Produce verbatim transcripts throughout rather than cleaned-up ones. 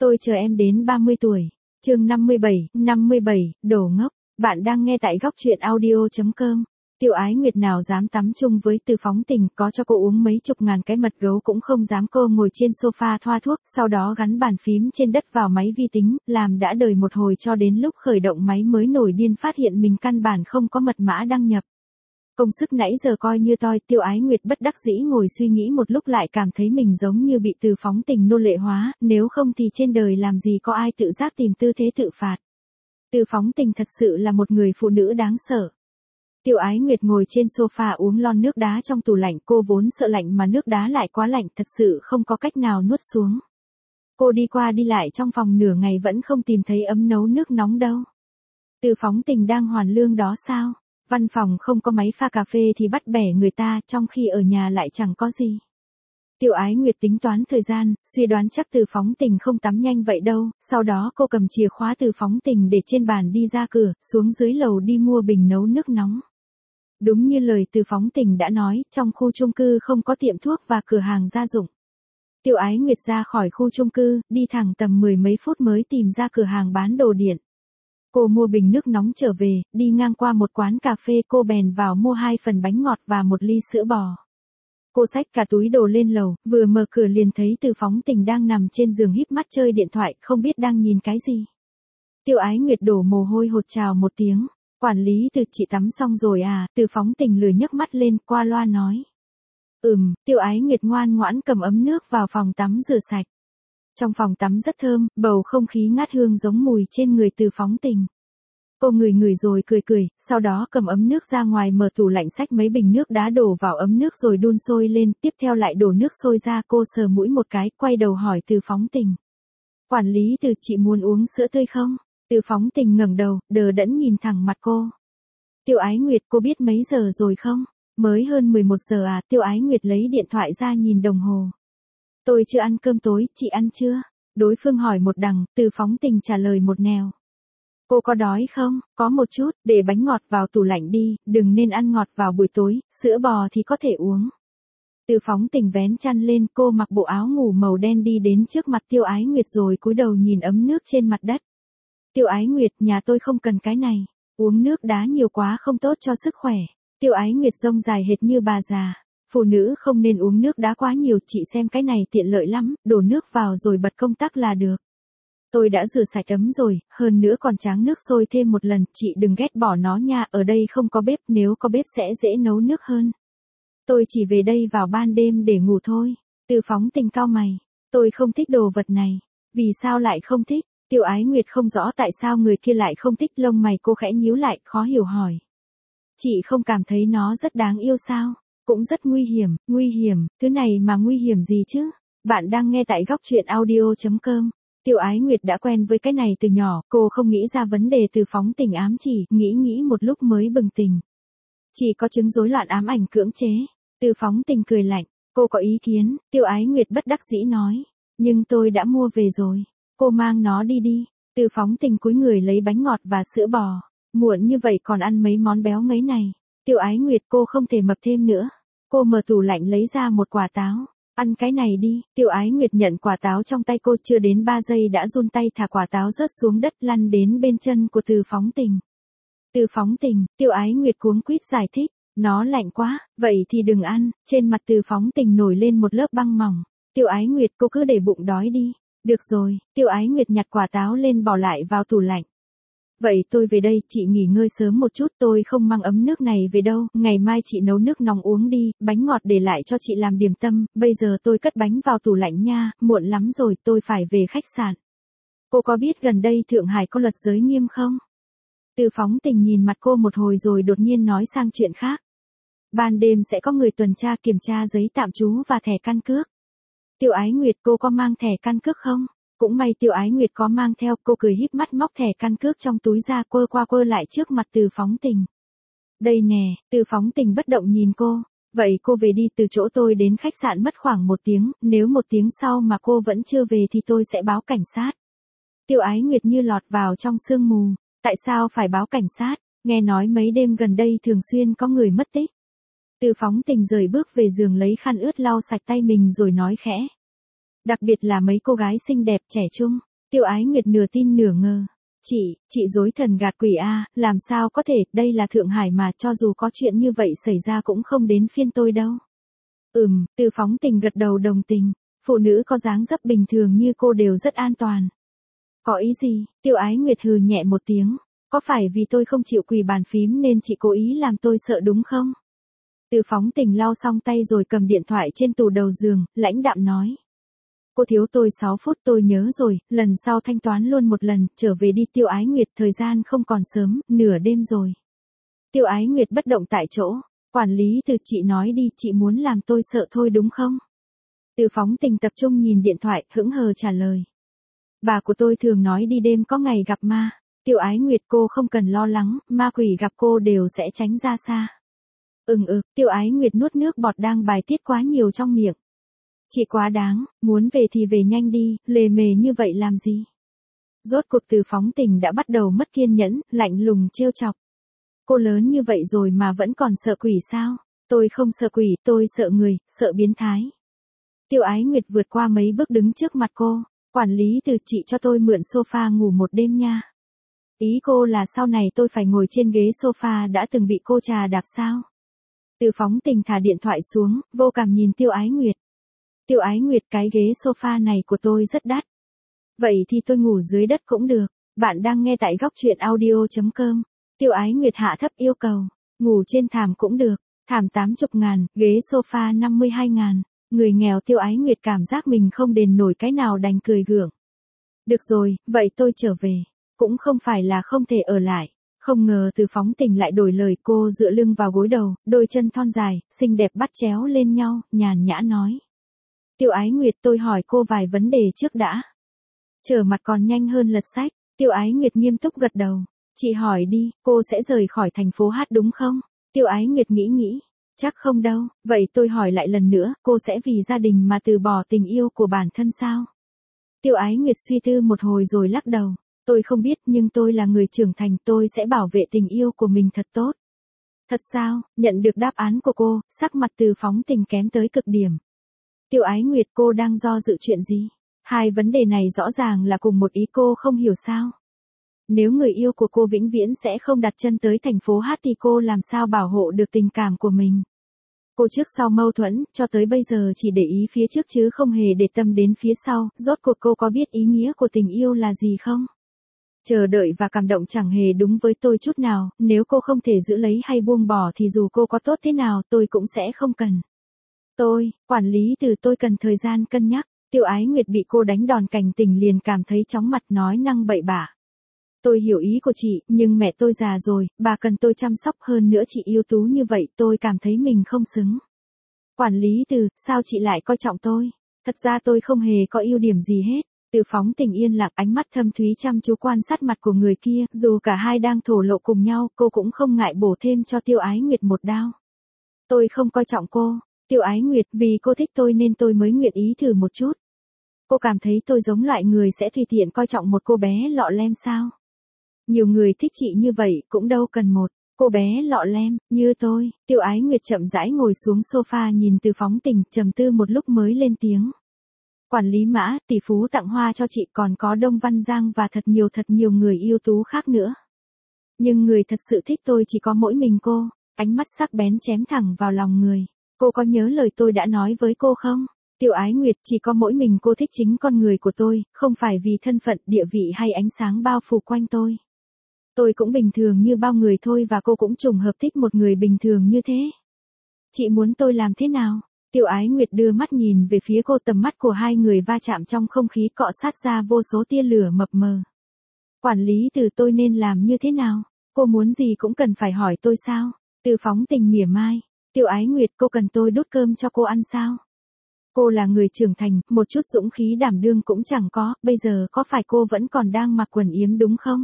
Tôi chờ em đến ba mươi tuổi. Chương năm mươi bảy, năm mươi bảy, đồ ngốc. Bạn đang nghe tại góc truyện audio chấm com. Tiêu Ái Nguyệt nào dám tắm chung với Từ Phóng Tình, có cho cô uống mấy chục ngàn cái mật gấu cũng không dám. Cô ngồi trên sofa thoa thuốc, sau đó gắn bàn phím trên đất vào máy vi tính, làm đã đời một hồi cho đến lúc khởi động máy mới nổi điên phát hiện mình căn bản không có mật mã đăng nhập. Công sức nãy giờ coi như toi. Tiêu Ái Nguyệt bất đắc dĩ ngồi suy nghĩ một lúc lại cảm thấy mình giống như bị Từ Phóng Tình nô lệ hóa, nếu không thì trên đời làm gì có ai tự giác tìm tư thế tự phạt. Từ Phóng Tình thật sự là một người phụ nữ đáng sợ. Tiêu Ái Nguyệt ngồi trên sofa uống lon nước đá trong tủ lạnh, cô vốn sợ lạnh mà nước đá lại quá lạnh, thật sự không có cách nào nuốt xuống. Cô đi qua đi lại trong phòng nửa ngày vẫn không tìm thấy ấm nấu nước nóng đâu. Từ Phóng Tình đang hoàn lương đó sao? Văn phòng không có máy pha cà phê thì bắt bẻ người ta, trong khi ở nhà lại chẳng có gì. Tiêu Ái Nguyệt tính toán thời gian, suy đoán chắc Từ Phóng Tình không tắm nhanh vậy đâu, sau đó cô cầm chìa khóa Từ Phóng Tình để trên bàn đi ra cửa, xuống dưới lầu đi mua bình nấu nước nóng. Đúng như lời Từ Phóng Tình đã nói, trong khu chung cư không có tiệm thuốc và cửa hàng gia dụng. Tiêu Ái Nguyệt ra khỏi khu chung cư, đi thẳng tầm mười mấy phút mới tìm ra cửa hàng bán đồ điện. Cô mua bình nước nóng trở về, đi ngang qua một quán cà phê cô bèn vào mua hai phần bánh ngọt và một ly sữa bò. Cô xách cả túi đồ lên lầu, vừa mở cửa liền thấy Từ Phóng Tình đang nằm trên giường híp mắt chơi điện thoại, không biết đang nhìn cái gì. Tiêu Ái Nguyệt đổ mồ hôi hột chào một tiếng. Quản lý Từ, chị tắm xong rồi à? Từ Phóng Tình lười nhấc mắt lên, qua loa nói. Ừm, Tiêu Ái Nguyệt ngoan ngoãn cầm ấm nước vào phòng tắm rửa sạch. Trong phòng tắm rất thơm, bầu không khí ngát hương giống mùi trên người Từ Phóng Tình. Cô ngửi ngửi rồi cười cười, sau đó cầm ấm nước ra ngoài mở tủ lạnh xách mấy bình nước đá đổ vào ấm nước rồi đun sôi lên, tiếp theo lại đổ nước sôi ra. Cô sờ mũi một cái, quay đầu hỏi Từ Phóng Tình. Quản lý Từ, chị muốn uống sữa tươi không? Từ Phóng Tình ngẩng đầu, đờ đẫn nhìn thẳng mặt cô. Tiêu Ái Nguyệt, cô biết mấy giờ rồi không? Mới hơn mười một giờ à? Tiêu Ái Nguyệt lấy điện thoại ra nhìn đồng hồ. Tôi chưa ăn cơm tối, chị ăn chưa? Đối phương hỏi một đằng, Từ Phóng Tình trả lời một nẻo. Cô có đói không? Có một chút, để bánh ngọt vào tủ lạnh đi, đừng nên ăn ngọt vào buổi tối, sữa bò thì có thể uống. Từ Phóng Tình vén chăn lên, cô mặc bộ áo ngủ màu đen đi đến trước mặt Tiêu Ái Nguyệt rồi cúi đầu nhìn ấm nước trên mặt đất. Tiêu Ái Nguyệt, nhà tôi không cần cái này, uống nước đá nhiều quá không tốt cho sức khỏe. Tiêu Ái Nguyệt rông dài hệt như bà già. Phụ nữ không nên uống nước đá quá nhiều, chị xem cái này tiện lợi lắm, đổ nước vào rồi bật công tắc là được. Tôi đã rửa sạch ấm rồi, hơn nữa còn tráng nước sôi thêm một lần, chị đừng ghét bỏ nó nha, ở đây không có bếp, nếu có bếp sẽ dễ nấu nước hơn. Tôi chỉ về đây vào ban đêm để ngủ thôi. Từ Phóng Tình cau mày, tôi không thích đồ vật này. Vì sao lại không thích? Tiêu Ái Nguyệt không rõ tại sao người kia lại không thích, lông mày cô khẽ nhíu lại, khó hiểu hỏi. Chị không cảm thấy nó rất đáng yêu sao? Cũng rất nguy hiểm, nguy hiểm, thứ này mà nguy hiểm gì chứ? Bạn đang nghe tại góc truyện audio chấm com. Tiêu Ái Nguyệt đã quen với cái này từ nhỏ, cô không nghĩ ra vấn đề Từ Phóng Tình ám chỉ, nghĩ nghĩ một lúc mới bừng tỉnh. Chỉ có chứng rối loạn ám ảnh cưỡng chế. Từ Phóng Tình cười lạnh, cô có ý kiến? Tiêu Ái Nguyệt bất đắc dĩ nói, nhưng tôi đã mua về rồi, cô mang nó đi đi. Từ Phóng Tình cúi người lấy bánh ngọt và sữa bò, muộn như vậy còn ăn mấy món béo ngấy này. Tiêu Ái Nguyệt, cô không thể mập thêm nữa. Cô mở tủ lạnh lấy ra một quả táo. Ăn cái này đi. Tiêu Ái Nguyệt nhận quả táo trong tay cô, chưa đến ba giây đã run tay thả quả táo rớt xuống đất lăn đến bên chân của Từ Phóng Tình. Từ Phóng Tình, Tiêu Ái Nguyệt cuống quýt giải thích, nó lạnh quá, vậy thì đừng ăn. Trên mặt Từ Phóng Tình nổi lên một lớp băng mỏng. Tiêu Ái Nguyệt, cô cứ để bụng đói đi. Được rồi, Tiêu Ái Nguyệt nhặt quả táo lên bỏ lại vào tủ lạnh. Vậy tôi về đây, chị nghỉ ngơi sớm một chút, tôi không mang ấm nước này về đâu, ngày mai chị nấu nước nóng uống đi, bánh ngọt để lại cho chị làm điểm tâm, bây giờ tôi cất bánh vào tủ lạnh nha, muộn lắm rồi, tôi phải về khách sạn. Cô có biết gần đây Thượng Hải có luật giới nghiêm không? Từ Phóng Tình nhìn mặt cô một hồi rồi đột nhiên nói sang chuyện khác. Ban đêm sẽ có người tuần tra kiểm tra giấy tạm trú và thẻ căn cước. Tiêu Ái Nguyệt, cô có mang thẻ căn cước không? Cũng may Tiêu Ái Nguyệt có mang theo, cô cười híp mắt móc thẻ căn cước trong túi ra quơ qua quơ lại trước mặt Từ Phóng Tình. Đây nè, Từ Phóng Tình bất động nhìn cô, vậy cô về đi, từ chỗ tôi đến khách sạn mất khoảng một tiếng, nếu một tiếng sau mà cô vẫn chưa về thì tôi sẽ báo cảnh sát. Tiêu Ái Nguyệt như lọt vào trong sương mù, tại sao phải báo cảnh sát, nghe nói mấy đêm gần đây thường xuyên có người mất tích. Từ Phóng Tình rời bước về giường lấy khăn ướt lau sạch tay mình rồi nói khẽ. Đặc biệt là mấy cô gái xinh đẹp trẻ trung. Tiêu Ái Nguyệt nửa tin nửa ngờ. Chị, chị dối thần gạt quỷ a, làm sao có thể, đây là Thượng Hải mà, cho dù có chuyện như vậy xảy ra cũng không đến phiên tôi đâu. Ừm, Từ Phóng Tình gật đầu đồng tình, phụ nữ có dáng dấp bình thường như cô đều rất an toàn. Có ý gì? Tiêu Ái Nguyệt hừ nhẹ một tiếng, có phải vì tôi không chịu quỳ bàn phím nên chị cố ý làm tôi sợ đúng không? Từ Phóng Tình lau xong tay rồi cầm điện thoại trên tủ đầu giường, lãnh đạm nói. Cô thiếu tôi sáu phút tôi nhớ rồi, lần sau thanh toán luôn một lần, trở về đi Tiêu Ái Nguyệt, thời gian không còn sớm, nửa đêm rồi. Tiêu Ái Nguyệt bất động tại chỗ, quản lý Từ chị nói đi, chị muốn làm tôi sợ thôi đúng không? Từ Phóng Tình tập trung nhìn điện thoại, hững hờ trả lời. Bà của tôi thường nói đi đêm có ngày gặp ma, Tiêu Ái Nguyệt cô không cần lo lắng, ma quỷ gặp cô đều sẽ tránh ra xa. Ừm ừ, Tiêu Ái Nguyệt nuốt nước bọt đang bài tiết quá nhiều trong miệng. Chị quá đáng, muốn về thì về nhanh đi, lề mề như vậy làm gì? Rốt cuộc Từ Phóng Tình đã bắt đầu mất kiên nhẫn, lạnh lùng trêu chọc. Cô lớn như vậy rồi mà vẫn còn sợ quỷ sao? Tôi không sợ quỷ, tôi sợ người, sợ biến thái. Tiêu Ái Nguyệt vượt qua mấy bước đứng trước mặt cô. Quản lý Từ chị cho tôi mượn sofa ngủ một đêm nha. Ý cô là sau này tôi phải ngồi trên ghế sofa đã từng bị cô trà đạp sao? Từ Phóng Tình thả điện thoại xuống, vô cảm nhìn Tiêu Ái Nguyệt. Tiêu Ái Nguyệt, cái ghế sofa này của tôi rất đắt. Vậy thì tôi ngủ dưới đất cũng được. Bạn đang nghe tại góc truyện audio chấm com. Tiêu Ái Nguyệt hạ thấp yêu cầu. Ngủ trên thảm cũng được. Thảm tám mươi ngàn, ghế sofa năm mươi hai ngàn. Người nghèo Tiêu Ái Nguyệt cảm giác mình không đền nổi cái nào đành cười gượng. Được rồi, vậy tôi trở về. Cũng không phải là không thể ở lại. Không ngờ Từ Phóng Tình lại đổi lời, cô dựa lưng vào gối đầu, đôi chân thon dài, xinh đẹp bắt chéo lên nhau, nhàn nhã nói. Tiêu Ái Nguyệt, tôi hỏi cô vài vấn đề trước đã. Trở mặt còn nhanh hơn lật sách, Tiêu Ái Nguyệt nghiêm túc gật đầu. Chị hỏi đi, cô sẽ rời khỏi thành phố Hát đúng không? Tiêu Ái Nguyệt nghĩ nghĩ. Chắc không đâu, vậy tôi hỏi lại lần nữa, cô sẽ vì gia đình mà từ bỏ tình yêu của bản thân sao? Tiêu Ái Nguyệt suy tư một hồi rồi lắc đầu. Tôi không biết nhưng tôi là người trưởng thành, tôi sẽ bảo vệ tình yêu của mình thật tốt. Thật sao? Nhận được đáp án của cô, sắc mặt Từ Phóng Tình kém tới cực điểm. Tiêu Ái Nguyệt, cô đang do dự chuyện gì? Hai vấn đề này rõ ràng là cùng một ý, cô không hiểu sao? Nếu người yêu của cô vĩnh viễn sẽ không đặt chân tới thành phố Hát thì cô làm sao bảo hộ được tình cảm của mình? Cô trước sau mâu thuẫn, cho tới bây giờ chỉ để ý phía trước chứ không hề để tâm đến phía sau, rốt cuộc cô có biết ý nghĩa của tình yêu là gì không? Chờ đợi và cảm động chẳng hề đúng với tôi chút nào, nếu cô không thể giữ lấy hay buông bỏ thì dù cô có tốt thế nào tôi cũng sẽ không cần. Tôi, quản lý Từ tôi cần thời gian cân nhắc. Tiêu Ái Nguyệt bị cô đánh đòn cảnh tỉnh liền cảm thấy chóng mặt, nói năng bậy bạ. Tôi hiểu ý của chị, nhưng mẹ tôi già rồi, bà cần tôi chăm sóc, hơn nữa chị ưu tú như vậy, tôi cảm thấy mình không xứng. Quản lý Từ, sao chị lại coi trọng tôi? Thật ra tôi không hề có ưu điểm gì hết. Từ Phóng Tình yên lặng, ánh mắt thâm thúy chăm chú quan sát mặt của người kia, dù cả hai đang thổ lộ cùng nhau, cô cũng không ngại bổ thêm cho Tiêu Ái Nguyệt một đao. Tôi không coi trọng cô. Tiêu Ái Nguyệt, vì cô thích tôi nên tôi mới nguyện ý thử một chút. Cô cảm thấy tôi giống loại người sẽ tùy tiện coi trọng một cô bé lọ lem sao? Nhiều người thích chị như vậy, cũng đâu cần một cô bé lọ lem như tôi. Tiêu Ái Nguyệt chậm rãi ngồi xuống sofa nhìn Từ Phóng Tình, trầm tư một lúc mới lên tiếng. Quản lý Mã, tỷ phú tặng hoa cho chị, còn có Đông Văn Giang và thật nhiều thật nhiều người ưu tú khác nữa. Nhưng người thật sự thích tôi chỉ có mỗi mình cô. Ánh mắt sắc bén chém thẳng vào lòng người. Cô có nhớ lời tôi đã nói với cô không? Tiêu Ái Nguyệt, chỉ có mỗi mình cô thích chính con người của tôi, không phải vì thân phận, địa vị hay ánh sáng bao phủ quanh tôi. Tôi cũng bình thường như bao người thôi và cô cũng trùng hợp thích một người bình thường như thế. Chị muốn tôi làm thế nào? Tiêu Ái Nguyệt đưa mắt nhìn về phía cô, tầm mắt của hai người va chạm trong không khí cọ sát ra vô số tia lửa mập mờ. Quản lý Từ, tôi nên làm như thế nào? Cô muốn gì cũng cần phải hỏi tôi sao? Từ Phóng Tình mỉa mai. Tiêu Ái Nguyệt, cô cần tôi đút cơm cho cô ăn sao? Cô là người trưởng thành, một chút dũng khí đảm đương cũng chẳng có, bây giờ có phải cô vẫn còn đang mặc quần yếm đúng không?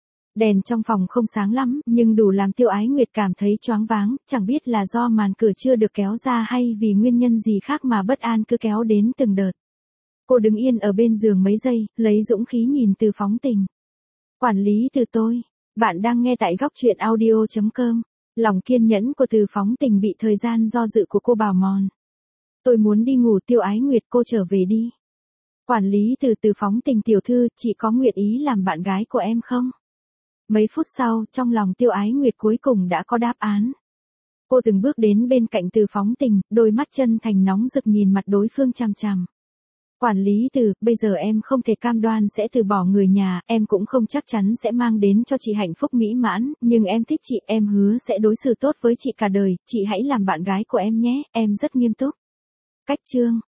Đèn trong phòng không sáng lắm, nhưng đủ làm Tiêu Ái Nguyệt cảm thấy choáng váng, chẳng biết là do màn cửa chưa được kéo ra hay vì nguyên nhân gì khác mà bất an cứ kéo đến từng đợt. Cô đứng yên ở bên giường mấy giây, lấy dũng khí nhìn Từ Phóng Tình. Quản lý Từ tôi, bạn đang nghe tại góc truyện audio chấm com. Lòng kiên nhẫn của Từ Phóng Tình bị thời gian do dự của cô bào mòn. Tôi muốn đi ngủ. Tiêu Ái Nguyệt, cô trở về đi. Quản lý từ từ phóng tình tiểu thư, chị có nguyện ý làm bạn gái của em không? Mấy phút sau, trong lòng Tiêu Ái Nguyệt cuối cùng đã có đáp án. Cô từng bước đến bên cạnh Từ phóng tình, đôi mắt chân thành nóng rực nhìn mặt đối phương chằm chằm. Quản lý Từ, bây giờ em không thể cam đoan sẽ từ bỏ người nhà, em cũng không chắc chắn sẽ mang đến cho chị hạnh phúc mỹ mãn, nhưng em thích chị, em hứa sẽ đối xử tốt với chị cả đời, chị hãy làm bạn gái của em nhé, em rất nghiêm túc. Cách chương